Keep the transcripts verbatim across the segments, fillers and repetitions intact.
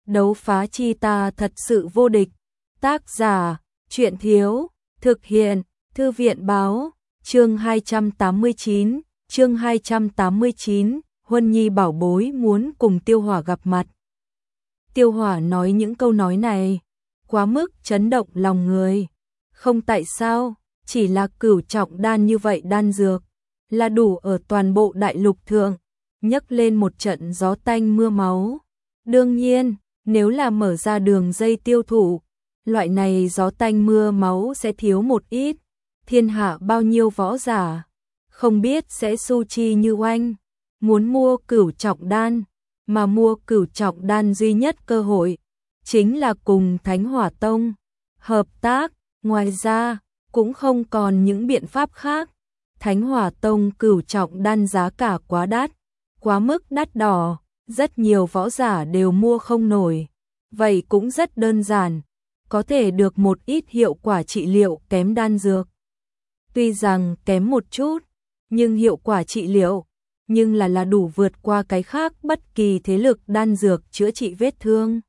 đấu phá chi ta thật sự vô địch. Tác giả, truyện thiếu, thực hiện, thư viện báo, chương hai trăm tám mươi chín, chương hai trăm tám mươi chín, Huân Nhi bảo bối muốn cùng Tiêu Hỏa gặp mặt. Tiêu Hỏa nói những câu nói này, quá mức chấn động lòng người. Không tại sao, chỉ là cửu trọng đan như vậy đan dược, là đủ ở toàn bộ đại lục thượng, nhấc lên một trận gió tanh mưa máu. Đương nhiên, nếu là mở ra đường dây tiêu thụ, loại này gió tanh mưa máu sẽ thiếu một ít. Thiên hạ bao nhiêu võ giả, không biết sẽ su chi như oanh, muốn mua cửu trọng đan, mà mua cửu trọng đan duy nhất cơ hội, chính là cùng Thánh Hỏa Tông hợp tác, ngoài ra, cũng không còn những biện pháp khác. Thánh Hỏa Tông cửu trọng đan giá cả quá đắt, quá mức đắt đỏ, rất nhiều võ giả đều mua không nổi. Vậy cũng rất đơn giản, có thể được một ít hiệu quả trị liệu kém đan dược. Tuy rằng kém một chút, nhưng hiệu quả trị liệu, nhưng là là đủ vượt qua cái khác bất kỳ thế lực đan dược chữa trị vết thương.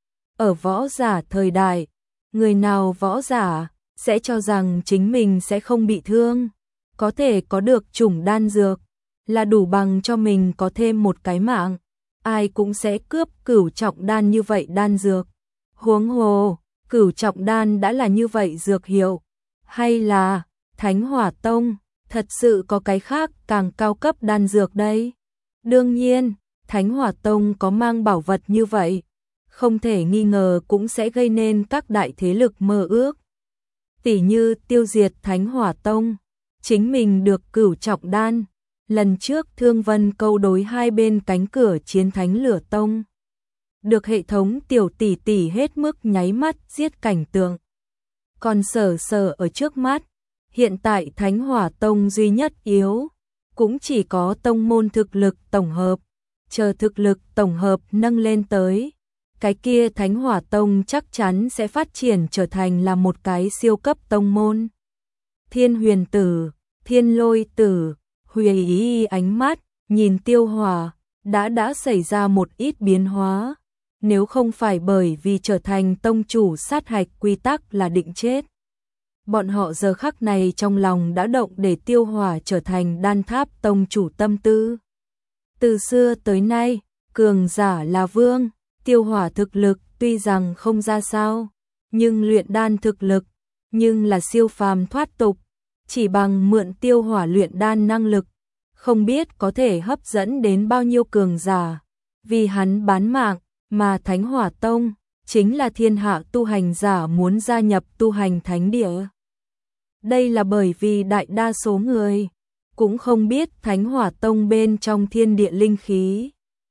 Ở võ giả thời đại, người nào võ giả sẽ cho rằng chính mình sẽ không bị thương, có thể có được chủng đan dược, là đủ bằng cho mình có thêm một cái mạng. Ai cũng sẽ cướp cửu trọng đan như vậy đan dược. Huống hồ, cửu trọng đan đã là như vậy dược hiệu, hay là Thánh Hỏa Tông thật sự có cái khác càng cao cấp đan dược đây? Đương nhiên, Thánh Hỏa Tông có mang bảo vật như vậy, không thể nghi ngờ cũng sẽ gây nên các đại thế lực mơ ước. Tỉ như tiêu diệt Thánh Hỏa Tông, chính mình được cửu trọng đan. Lần trước Thương Vân câu đối hai bên cánh cửa chiến Thánh Lửa Tông, được hệ thống tiểu tỷ tỷ hết mức nháy mắt giết cảnh tượng. Còn Sở Sở ở trước mắt, hiện tại Thánh Hỏa Tông duy nhất yếu, cũng chỉ có tông môn thực lực tổng hợp, chờ thực lực tổng hợp nâng lên tới, cái kia Thánh Hỏa Tông chắc chắn sẽ phát triển trở thành là một cái siêu cấp tông môn. Thiên Huyền Tử, Thiên Lôi Tử, Huyền Ý ánh mắt nhìn Tiêu Hỏa đã đã xảy ra một ít biến hóa, nếu không phải bởi vì trở thành tông chủ sát hạch quy tắc là định chết. Bọn họ giờ khắc này trong lòng đã động để Tiêu Hỏa trở thành đan tháp tông chủ tâm tư. Từ xưa tới nay, cường giả là vương, Tiêu Hỏa thực lực tuy rằng không ra sao, nhưng luyện đan thực lực, nhưng là siêu phàm thoát tục, chỉ bằng mượn Tiêu Hỏa luyện đan năng lực, không biết có thể hấp dẫn đến bao nhiêu cường giả, vì hắn bán mạng, mà Thánh Hỏa Tông chính là thiên hạ tu hành giả muốn gia nhập tu hành thánh địa. Đây là bởi vì đại đa số người cũng không biết Thánh Hỏa Tông bên trong thiên địa linh khí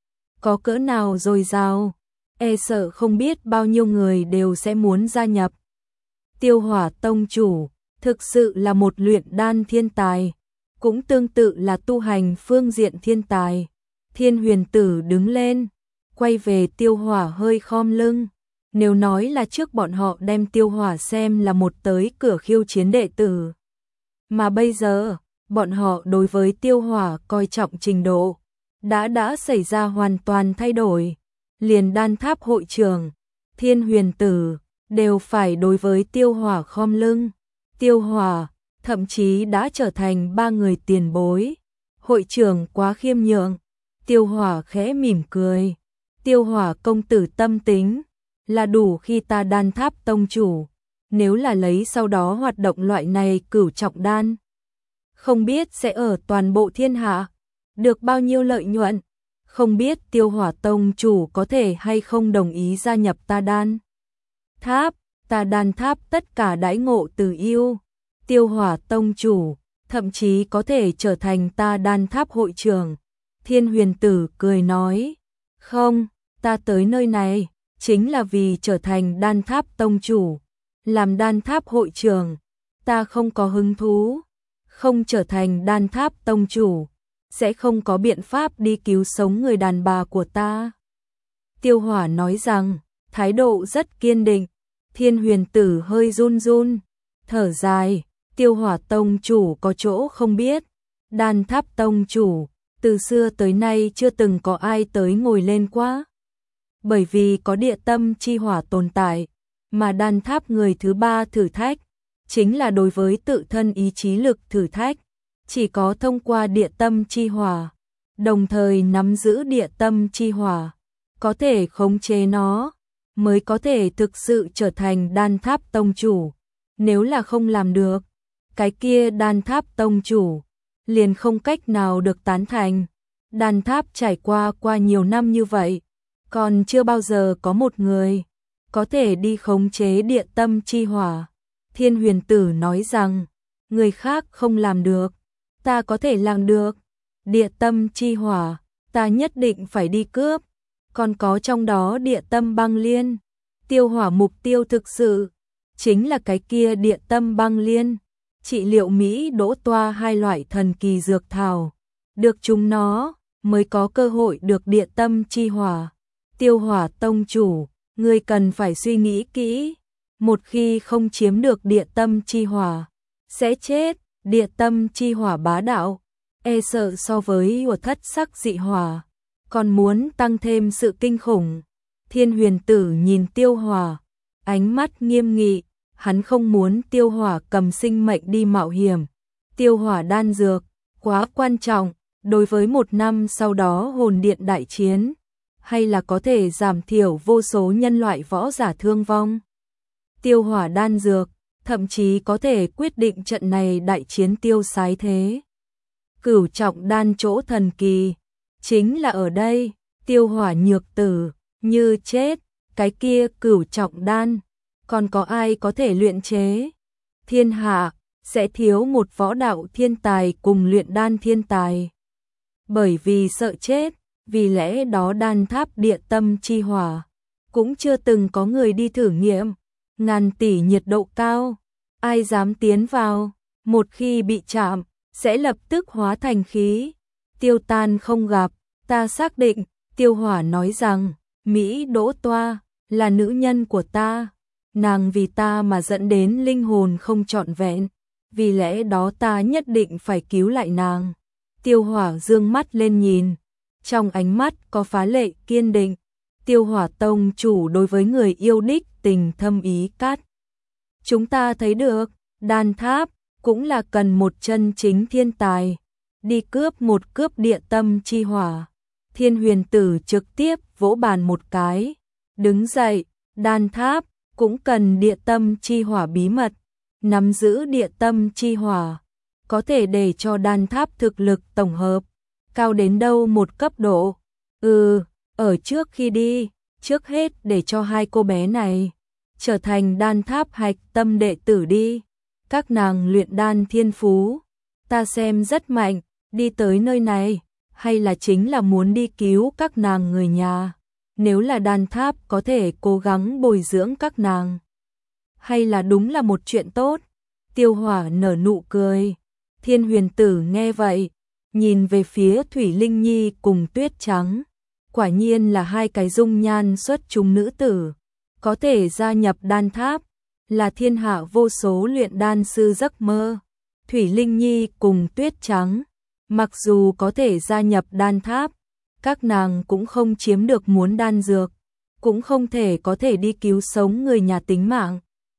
có cỡ nào dồi dào, e sợ không biết bao nhiêu người đều sẽ muốn gia nhập. Tiêu Hỏa Tông chủ thực sự là một luyện đan thiên tài, cũng tương tự là tu hành phương diện thiên tài. Thiên Huyền Tử đứng lên, quay về Tiêu Hỏa hơi khom lưng. Nếu nói là trước bọn họ đem Tiêu Hỏa xem là một tới cửa khiêu chiến đệ tử, mà bây giờ, bọn họ đối với Tiêu Hỏa coi trọng trình độ, đã đã xảy ra hoàn toàn thay đổi. Liền đan tháp hội trưởng, Thiên Huyền Tử, đều phải đối với Tiêu Hỏa khom lưng. Tiêu Hỏa, thậm chí đã trở thành ba người tiền bối. Hội trưởng quá khiêm nhượng. Tiêu Hỏa khẽ mỉm cười. Tiêu Hỏa công tử tâm tính, là đủ khi ta đan tháp tông chủ. Nếu là lấy sau đó hoạt động loại này cửu trọng đan, không biết sẽ ở toàn bộ thiên hạ được bao nhiêu lợi nhuận. Không biết Tiêu Hỏa tông chủ có thể hay không đồng ý gia nhập ta đan tháp, ta đan tháp tất cả đãi ngộ từ yêu. Tiêu Hỏa tông chủ, thậm chí có thể trở thành ta đan tháp hội trưởng. Thiên Huyền Tử cười nói, không, ta tới nơi này, chính là vì trở thành đan tháp tông chủ. Làm đan tháp hội trưởng, ta không có hứng thú, không trở thành đan tháp tông chủ, sẽ không có biện pháp đi cứu sống người đàn bà của ta. Tiêu Hỏa nói rằng, thái độ rất kiên định. Thiên Huyền Tử hơi run run, thở dài. Tiêu Hỏa tông chủ có chỗ không biết, đan tháp tông chủ, từ xưa tới nay chưa từng có ai tới ngồi lên quá. Bởi vì có địa tâm chi hỏa tồn tại, mà đan tháp người thứ ba thử thách, chính là đối với tự thân ý chí lực thử thách. Chỉ có thông qua địa tâm chi hỏa, đồng thời nắm giữ địa tâm chi hỏa, có thể khống chế nó, mới có thể thực sự trở thành đan tháp tông chủ. Nếu là không làm được, cái kia đan tháp tông chủ liền không cách nào được tán thành. Đan tháp trải qua qua nhiều năm như vậy, còn chưa bao giờ có một người có thể đi khống chế địa tâm chi hỏa. Thiên Huyền Tử nói rằng, người khác không làm được, ta có thể làm được. Địa tâm chi hỏa, ta nhất định phải đi cướp. Còn có trong đó địa tâm băng liên. Tiêu Hỏa mục tiêu thực sự chính là cái kia địa tâm băng liên, trị liệu Mỹ đỗ toa hai loại thần kỳ dược thảo. Được chúng nó mới có cơ hội được địa tâm chi hỏa. Tiêu Hỏa tông chủ, ngươi cần phải suy nghĩ kỹ, một khi không chiếm được địa tâm chi hỏa, sẽ chết. Địa tâm chi hỏa bá đạo, e sợ so với của thất sắc dị hỏa, còn muốn tăng thêm sự kinh khủng. Thiên Huyền Tử nhìn Tiêu Hỏa, ánh mắt nghiêm nghị, hắn không muốn Tiêu Hỏa cầm sinh mệnh đi mạo hiểm. Tiêu Hỏa đan dược, quá quan trọng, đối với một năm sau đó hồn điện đại chiến, hay là có thể giảm thiểu vô số nhân loại võ giả thương vong. Tiêu Hỏa đan dược, thậm chí có thể quyết định trận này đại chiến tiêu sái thế. Cửu trọng đan chỗ thần kỳ, chính là ở đây. Tiêu Hỏa nhược tử, như chết, cái kia cửu trọng đan, còn có ai có thể luyện chế? Thiên hạ sẽ thiếu một võ đạo thiên tài cùng luyện đan thiên tài. Bởi vì sợ chết, vì lẽ đó đan tháp địa tâm chi hỏa cũng chưa từng có người đi thử nghiệm. Ngàn tỷ nhiệt độ cao, ai dám tiến vào, một khi bị chạm, sẽ lập tức hóa thành khí, tiêu tan không gặp. Ta xác định, Tiêu Hỏa nói rằng, Mỹ đỗ toa là nữ nhân của ta, nàng vì ta mà dẫn đến linh hồn không trọn vẹn, vì lẽ đó ta nhất định phải cứu lại nàng. Tiêu Hỏa dương mắt lên nhìn, trong ánh mắt có phá lệ kiên định. Tiêu Hỏa tông chủ đối với người yêu đích tình thâm ý cát. Chúng ta thấy được, đan tháp cũng là cần một chân chính thiên tài, đi cướp một cướp địa tâm chi hỏa. Thiên Huyền Tử trực tiếp vỗ bàn một cái, đứng dậy, đan tháp cũng cần địa tâm chi hỏa bí mật, nắm giữ địa tâm chi hỏa, có thể để cho đan tháp thực lực tổng hợp cao đến đâu một cấp độ. Ừ, ở trước khi đi, trước hết để cho hai cô bé này trở thành đan tháp hạch tâm đệ tử đi. Các nàng luyện đan thiên phú, ta xem rất mạnh, đi tới nơi này, hay là chính là muốn đi cứu các nàng người nhà. Nếu là đan tháp có thể cố gắng bồi dưỡng các nàng, hay là đúng là một chuyện tốt. Tiêu Hỏa nở nụ cười. Thiên Huyền Tử nghe vậy, nhìn về phía Thủy Linh Nhi cùng Tuyết Trắng. Quả nhiên là hai cái dung nhan xuất chúng nữ tử, có thể gia nhập đan tháp, là thiên hạ vô số luyện đan sư giấc mơ. Thủy Linh Nhi cùng Tuyết Trắng, mặc dù có thể gia nhập đan tháp, các nàng cũng không chiếm được muốn đan dược, cũng không thể có thể đi cứu sống người nhà tính mạng.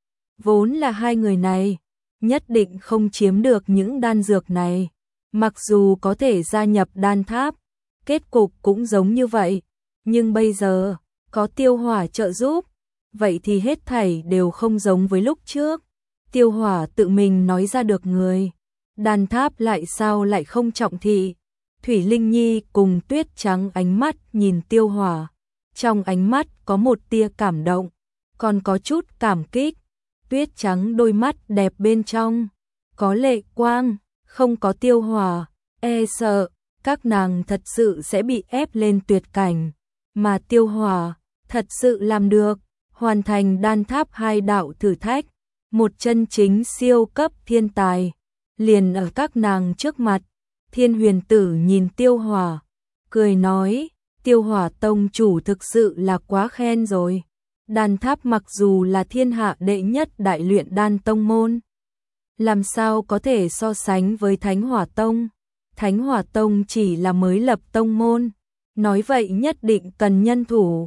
Vốn là hai người này, nhất định không chiếm được những đan dược này, mặc dù có thể gia nhập đan tháp, kết cục cũng giống như vậy, nhưng bây giờ, có Tiêu Hỏa trợ giúp, vậy thì hết thảy đều không giống với lúc trước. Tiêu Hỏa tự mình nói ra được người, đan tháp lại sao lại không trọng thị. Thủy Linh Nhi cùng Tuyết Trắng ánh mắt nhìn Tiêu Hỏa, trong ánh mắt có một tia cảm động, còn có chút cảm kích. Tuyết Trắng đôi mắt đẹp bên trong có lệ quang, không có Tiêu Hỏa, e sợ các nàng thật sự sẽ bị ép lên tuyệt cảnh, mà Tiêu Hỏa thật sự làm được, hoàn thành đan tháp hai đạo thử thách, một chân chính siêu cấp thiên tài, liền ở các nàng trước mặt. Thiên Huyền Tử nhìn Tiêu Hỏa, cười nói, Tiêu Hỏa tông chủ thực sự là quá khen rồi. Đan tháp mặc dù là thiên hạ đệ nhất đại luyện đan tông môn, làm sao có thể so sánh với Thánh Hỏa Tông. Thánh Hỏa Tông chỉ là mới lập tông môn, nói vậy nhất định cần nhân thủ,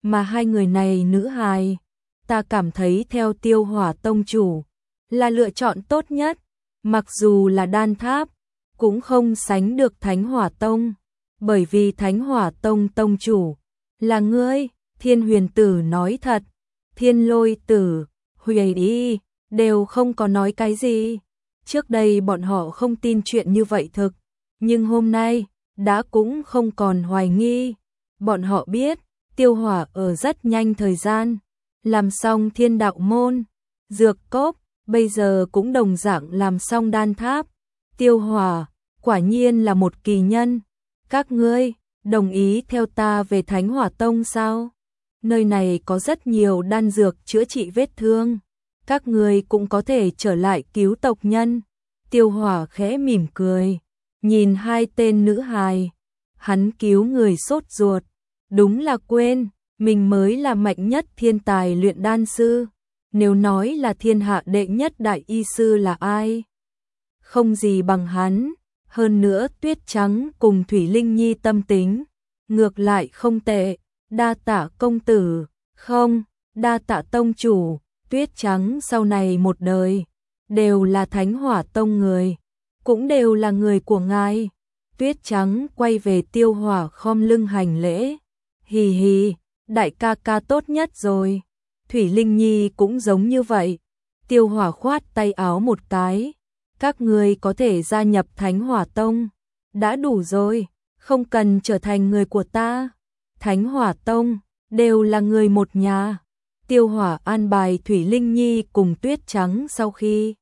mà hai người này nữ hài, ta cảm thấy theo Tiêu Hỏa tông chủ là lựa chọn tốt nhất, mặc dù là đan tháp, cũng không sánh được Thánh Hỏa tông, bởi vì Thánh Hỏa tông tông chủ là ngươi. Thiên Huyền Tử nói thật, Thiên Lôi Tử, Huyền Y đều không có nói cái gì. Trước đây bọn họ không tin chuyện như vậy thực, nhưng hôm nay đã cũng không còn hoài nghi. Bọn họ biết, Tiêu Hỏa ở rất nhanh thời gian làm xong Thiên Đạo môn, dược cốc, bây giờ cũng đồng dạng làm xong đan tháp. Tiêu Hỏa quả nhiên là một kỳ nhân. Các ngươi đồng ý theo ta về Thánh Hỏa tông sao? Nơi này có rất nhiều đan dược chữa trị vết thương, các ngươi cũng có thể trở lại cứu tộc nhân. Tiêu Hỏa khẽ mỉm cười, nhìn hai tên nữ hài, hắn cứu người sốt ruột, đúng là quên, mình mới là mạnh nhất thiên tài luyện đan sư. Nếu nói là thiên hạ đệ nhất đại y sư là ai? Không gì bằng hắn, hơn nữa Tuyết Trắng cùng Thủy Linh Nhi tâm tính, ngược lại không tệ. Đa tạ công tử, không, đa tạ tông chủ. Tuyết Trắng sau này một đời đều là Thánh Hỏa tông người, cũng đều là người của ngài. Tuyết Trắng quay về Tiêu Hỏa khom lưng hành lễ, hì hì, đại ca ca tốt nhất rồi. Thủy Linh Nhi cũng giống như vậy. Tiêu Hỏa khoát tay áo một cái, các ngươi có thể gia nhập Thánh Hỏa tông, đã đủ rồi, không cần trở thành người của ta. Thánh Hỏa tông đều là người một nhà. Tiêu Hỏa an bài Thủy Linh Nhi cùng Tuyết Trắng sau khi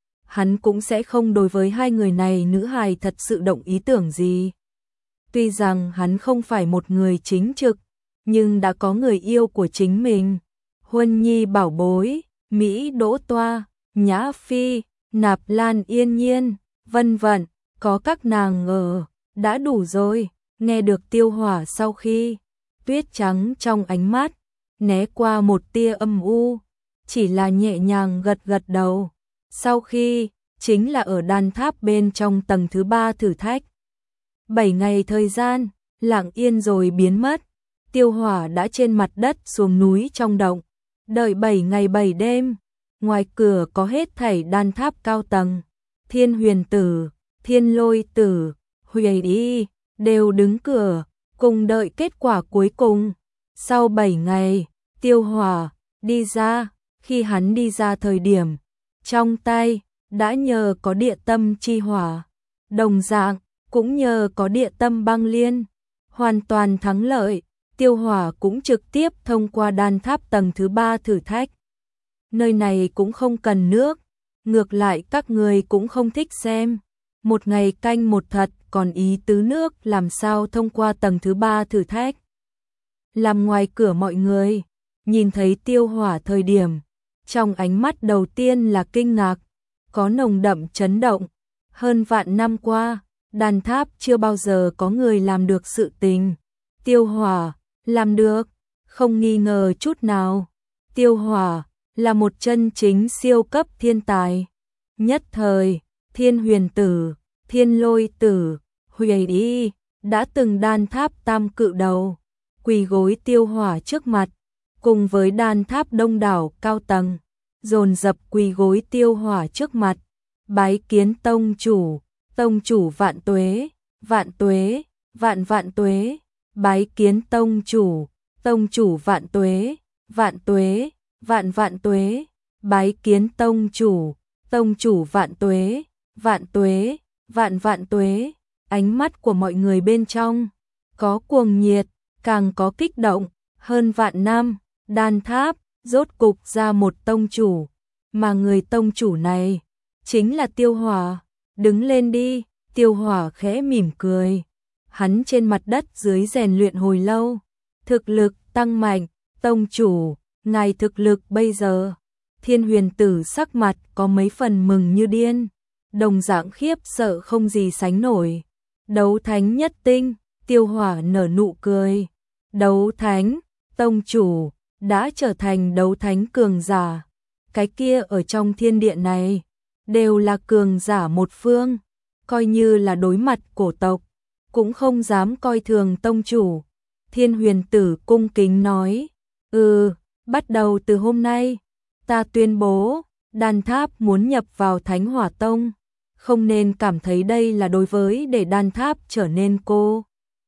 hắn cũng sẽ không đối với hai người này nữ hài thật sự động ý tưởng gì. Tuy rằng hắn không phải một người chính trực, nhưng đã có người yêu của chính mình. Huân Nhi bảo bối, Mỹ Đỗ Toa, Nhã Phi, Nạp Lan Yên Nhiên, vân vân, có các nàng ở, đã đủ rồi. Nghe được Tiêu Hỏa sau khi, Tuyết Trắng trong ánh mắt né qua một tia âm u, chỉ là nhẹ nhàng gật gật đầu. Sau khi, chính là ở đan tháp bên trong tầng thứ ba thử thách. Bảy ngày thời gian, lặng yên rồi biến mất. Tiêu Hỏa đã trên mặt đất xuống núi trong động, đợi bảy ngày bảy đêm. Ngoài cửa có hết thảy đan tháp cao tầng, Thiên Huyền Tử, Thiên Lôi Tử, Huyền Y đều đứng cửa, cùng đợi kết quả cuối cùng. Sau bảy ngày, Tiêu Hỏa đi ra, khi hắn đi ra thời điểm, trong tay đã nhờ có địa tâm chi hỏa, đồng dạng cũng nhờ có địa tâm băng liên, hoàn toàn thắng lợi. Tiêu Hỏa cũng trực tiếp thông qua đan tháp tầng thứ ba thử thách. Nơi này cũng không cần nước, ngược lại các người cũng không thích xem. Một ngày canh một thật, còn ý tứ nước làm sao thông qua tầng thứ ba thử thách. Làm ngoài cửa mọi người nhìn thấy Tiêu Hỏa thời điểm, trong ánh mắt đầu tiên là kinh ngạc, có nồng đậm chấn động. Hơn vạn năm qua, đan tháp chưa bao giờ có người làm được sự tình. Tiêu Hỏa làm được, không nghi ngờ chút nào. Tiêu Hỏa là một chân chính siêu cấp thiên tài. Nhất thời, Thiên Huyền Tử, Thiên Lôi Tử, Huyền Y đã từng đan tháp tam cự đầu, quỳ gối Tiêu Hỏa trước mặt, cùng với đan tháp đông đảo cao tầng, dồn dập quỳ gối Tiêu Hỏa trước mặt, bái kiến tông chủ, tông chủ vạn tuế, vạn tuế, vạn vạn tuế, bái kiến tông chủ, tông chủ vạn tuế, vạn tuế, vạn vạn tuế, bái kiến tông chủ, tông chủ vạn tuế, vạn tuế, vạn vạn tuế. Ánh mắt của mọi người bên trong có cuồng nhiệt, càng có kích động. Hơn vạn năm, đan tháp rốt cục ra một tông chủ, mà người tông chủ này chính là Tiêu Hỏa. Đứng lên đi. Tiêu Hỏa khẽ mỉm cười, hắn trên mặt đất dưới rèn luyện hồi lâu, thực lực tăng mạnh. Tông chủ, ngài thực lực bây giờ? Thiên Huyền Tử sắc mặt có mấy phần mừng như điên, đồng dạng khiếp sợ không gì sánh nổi. Đấu thánh nhất tinh. Tiêu Hỏa nở nụ cười. Đấu thánh, tông chủ đã trở thành đấu thánh cường giả. Cái kia ở trong thiên địa này đều là cường giả một phương, coi như là đối mặt cổ tộc cũng không dám coi thường tông chủ. Thiên Huyền Tử cung kính nói, ừ, bắt đầu từ hôm nay, ta tuyên bố, Đan Tháp muốn nhập vào Thánh Hỏa Tông, không nên cảm thấy đây là đối với để Đan Tháp trở nên cô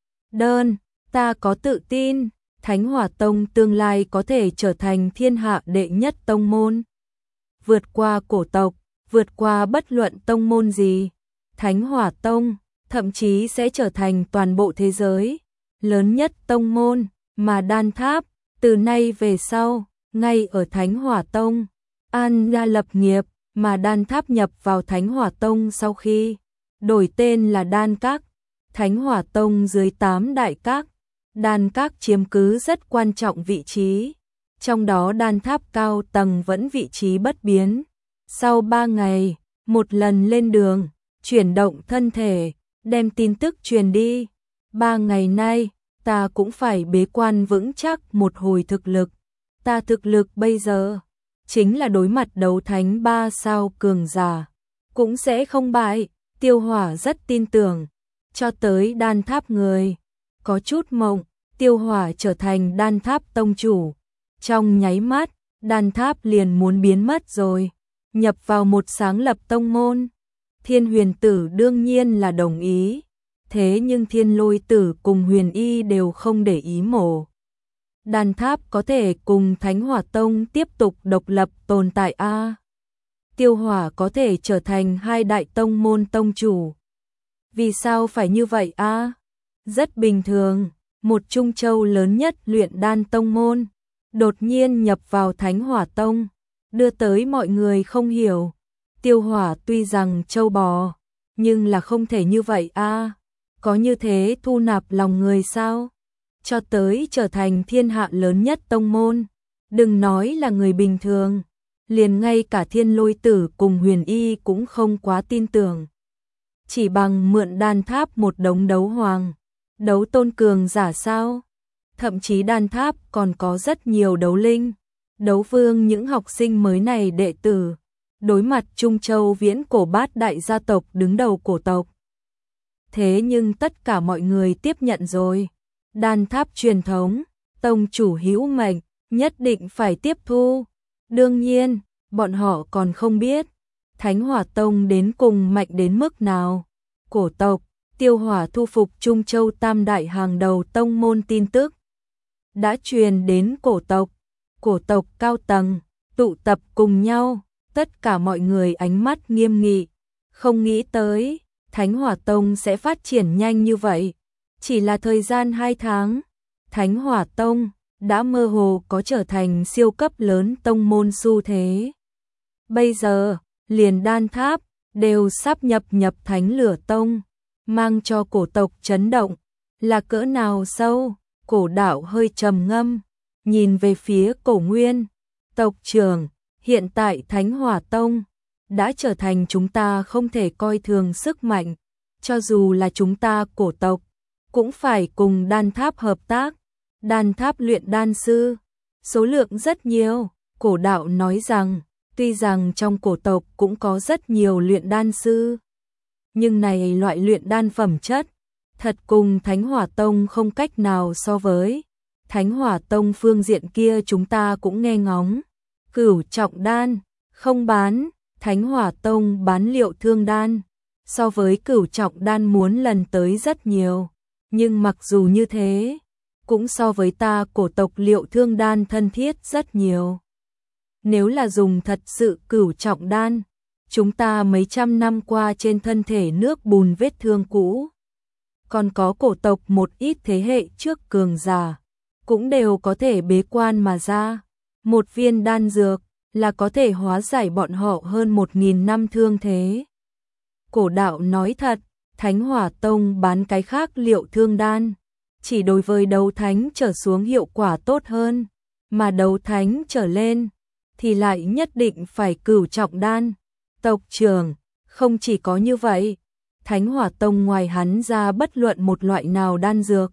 đơn, ta có tự tin, Thánh Hỏa Tông tương lai có thể trở thành thiên hạ đệ nhất tông môn. Vượt qua cổ tộc, vượt qua bất luận tông môn gì, Thánh Hỏa Tông thậm chí sẽ trở thành toàn bộ thế giới lớn nhất tông môn, mà Đan Tháp từ nay về sau, ngay ở Thánh Hỏa Tông an gia lập nghiệp, mà Đan Tháp nhập vào Thánh Hỏa Tông sau khi đổi tên là Đan Các. Thánh Hỏa Tông dưới tám đại các, Đan Các chiếm cứ rất quan trọng vị trí, trong đó Đan Tháp cao tầng vẫn vị trí bất biến. Sau ba ngày, một lần lên đường, chuyển động thân thể, đem tin tức truyền đi. Ba ngày nay, ta cũng phải bế quan vững chắc một hồi thực lực. Ta thực lực bây giờ, chính là đối mặt đấu thánh ba sao cường giả, cũng sẽ không bại. Tiêu Hỏa rất tin tưởng, cho tới Đan Tháp người có chút mộng, Tiêu Hỏa trở thành Đan Tháp tông chủ. Trong nháy mắt, Đan Tháp liền muốn biến mất rồi, nhập vào một sáng lập tông môn. Thiên Huyền Tử đương nhiên là đồng ý, thế nhưng Thiên Lôi Tử cùng Huyền Y đều không để ý mổ. Đan Tháp có thể cùng Thánh Hỏa Tông tiếp tục độc lập tồn tại a. Tiêu Hỏa có thể trở thành hai đại tông môn tông chủ. Vì sao phải như vậy a? Rất bình thường, một Trung Châu lớn nhất luyện đan tông môn, đột nhiên nhập vào Thánh Hỏa Tông, đưa tới mọi người không hiểu. Tiêu Hỏa tuy rằng châu bò, nhưng là không thể như vậy a. Có như thế thu nạp lòng người sao? Cho tới trở thành thiên hạ lớn nhất tông môn, đừng nói là người bình thường, liền ngay cả Thiên Lôi Tử cùng Huyền Y cũng không quá tin tưởng. Chỉ bằng mượn Đan Tháp một đống đấu hoàng, đấu tôn cường giả sao? Thậm chí Đan Tháp còn có rất nhiều đấu linh, đấu vương, những học sinh mới này đệ tử, đối mặt Trung Châu viễn cổ bát đại gia tộc đứng đầu cổ tộc. Thế nhưng tất cả mọi người tiếp nhận rồi. Đan Tháp truyền thống, tông chủ hữu mệnh, nhất định phải tiếp thu. Đương nhiên, bọn họ còn không biết Thánh Hỏa Tông đến cùng mạnh đến mức nào. Cổ tộc, Tiêu Hỏa thu phục Trung Châu tam đại hàng đầu tông môn tin tức đã truyền đến cổ tộc. Cổ tộc cao tầng tụ tập cùng nhau, tất cả mọi người ánh mắt nghiêm nghị, không nghĩ tới Thánh Hỏa Tông sẽ phát triển nhanh như vậy. Chỉ là thời gian hai tháng, Thánh Hỏa Tông đã mơ hồ có trở thành siêu cấp lớn tông môn xu thế. Bây giờ, liền Đan Tháp đều sắp nhập nhập Thánh Lửa Tông, mang cho cổ tộc chấn động, là cỡ nào sâu. Cổ Đạo hơi trầm ngâm, nhìn về phía Cổ Nguyên, tộc trưởng, hiện tại Thánh Hỏa Tông đã trở thành chúng ta không thể coi thường sức mạnh, cho dù là chúng ta cổ tộc cũng phải cùng Đan Tháp hợp tác. Đan Tháp luyện đan sư số lượng rất nhiều. Cổ Đạo nói rằng, tuy rằng trong cổ tộc cũng có rất nhiều luyện đan sư, nhưng này loại luyện đan phẩm chất thật cùng Thánh Hỏa Tông không cách nào so với. Thánh Hỏa Tông phương diện kia chúng ta cũng nghe ngóng, cửu trọng đan không bán, Thánh Hỏa Tông bán liệu thương đan, so với cửu trọng đan muốn lần tới rất nhiều, nhưng mặc dù như thế, cũng so với ta cổ tộc liệu thương đan thân thiết rất nhiều. Nếu là dùng thật sự cửu trọng đan, chúng ta mấy trăm năm qua trên thân thể nước bùn vết thương cũ, còn có cổ tộc một ít thế hệ trước cường giả, cũng đều có thể bế quan mà ra. Một viên đan dược là có thể hóa giải bọn họ hơn một nghìn năm thương thế. Cổ Đạo nói thật, Thánh Hỏa Tông bán cái khác liệu thương đan, chỉ đối với đấu thánh trở xuống hiệu quả tốt hơn, mà đấu thánh trở lên thì lại nhất định phải cửu trọng đan. Tộc trưởng, không chỉ có như vậy, Thánh Hỏa Tông ngoài hắn ra bất luận một loại nào đan dược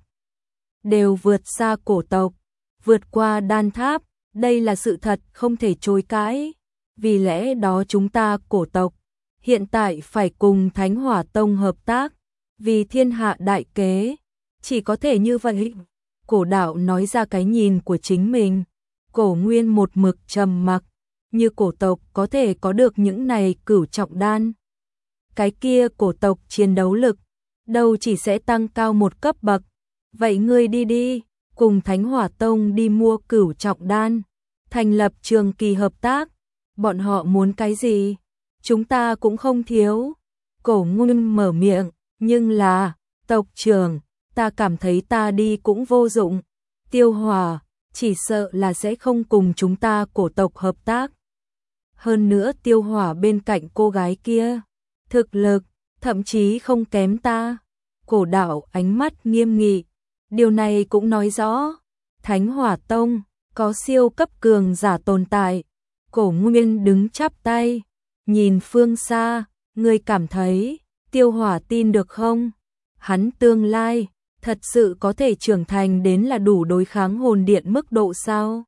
đều vượt xa cổ tộc, vượt qua Đan Tháp, đây là sự thật không thể chối cãi. Vì lẽ đó chúng ta cổ tộc hiện tại phải cùng Thánh Hỏa Tông hợp tác, vì thiên hạ đại kế, chỉ có thể như vậy. Cổ đạo nói ra cái nhìn của chính mình. Cổ Nguyên một mực trầm mặc, như cổ tộc có thể có được những này cửu trọng đan. Cái kia cổ tộc chiến đấu lực, đâu chỉ sẽ tăng cao một cấp bậc. Vậy ngươi đi đi, cùng Thánh Hỏa Tông đi mua cửu trọng đan, thành lập trường kỳ hợp tác. Bọn họ muốn cái gì? Chúng ta cũng không thiếu. Cổ Nguyên mở miệng, nhưng là, tộc trưởng, ta cảm thấy ta đi cũng vô dụng. Tiêu Hỏa, chỉ sợ là sẽ không cùng chúng ta cổ tộc hợp tác. Hơn nữa Tiêu Hỏa bên cạnh cô gái kia, thực lực, thậm chí không kém ta. Cổ đạo ánh mắt nghiêm nghị. Điều này cũng nói rõ, Thánh Hỏa Tông có siêu cấp cường giả tồn tại. Cổ Nguyên đứng chắp tay, nhìn phương xa, ngươi cảm thấy Tiêu Hỏa tin được không? Hắn tương lai thật sự có thể trưởng thành đến là đủ đối kháng hồn điện mức độ sao?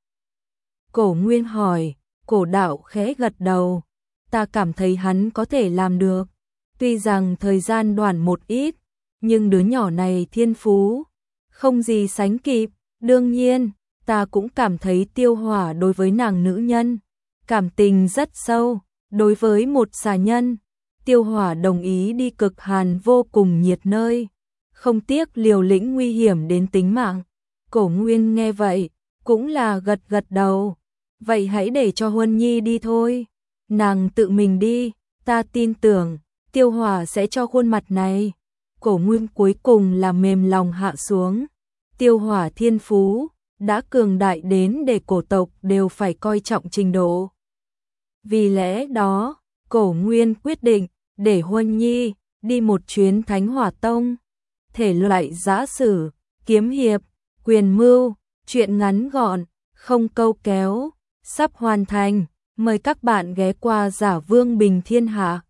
Cổ Nguyên hỏi. Cổ đạo khẽ gật đầu. Ta cảm thấy hắn có thể làm được. Tuy rằng thời gian đoạn một ít, nhưng đứa nhỏ này thiên phú không gì sánh kịp. Đương nhiên, ta cũng cảm thấy Tiêu Hỏa đối với nàng nữ nhân cảm tình rất sâu. Đối với một xà nhân, Tiêu Hỏa đồng ý đi cực hàn vô cùng nhiệt nơi, không tiếc liều lĩnh nguy hiểm đến tính mạng. Cổ Nguyên nghe vậy, cũng là gật gật đầu. Vậy hãy để cho Huân Nhi đi thôi. Nàng tự mình đi, ta tin tưởng Tiêu Hỏa sẽ cho khuôn mặt này. Cổ Nguyên cuối cùng là mềm lòng hạ xuống. Tiêu Hỏa thiên phú đã cường đại đến để cổ tộc đều phải coi trọng trình độ. Vì lẽ đó, Cổ Nguyên quyết định để Huân Nhi đi một chuyến Thánh Hỏa Tông. Thể loại giã sử, kiếm hiệp, quyền mưu, truyện ngắn gọn, không câu kéo, sắp hoàn thành. Mời các bạn ghé qua Giả Vương Bình Thiên Hạ.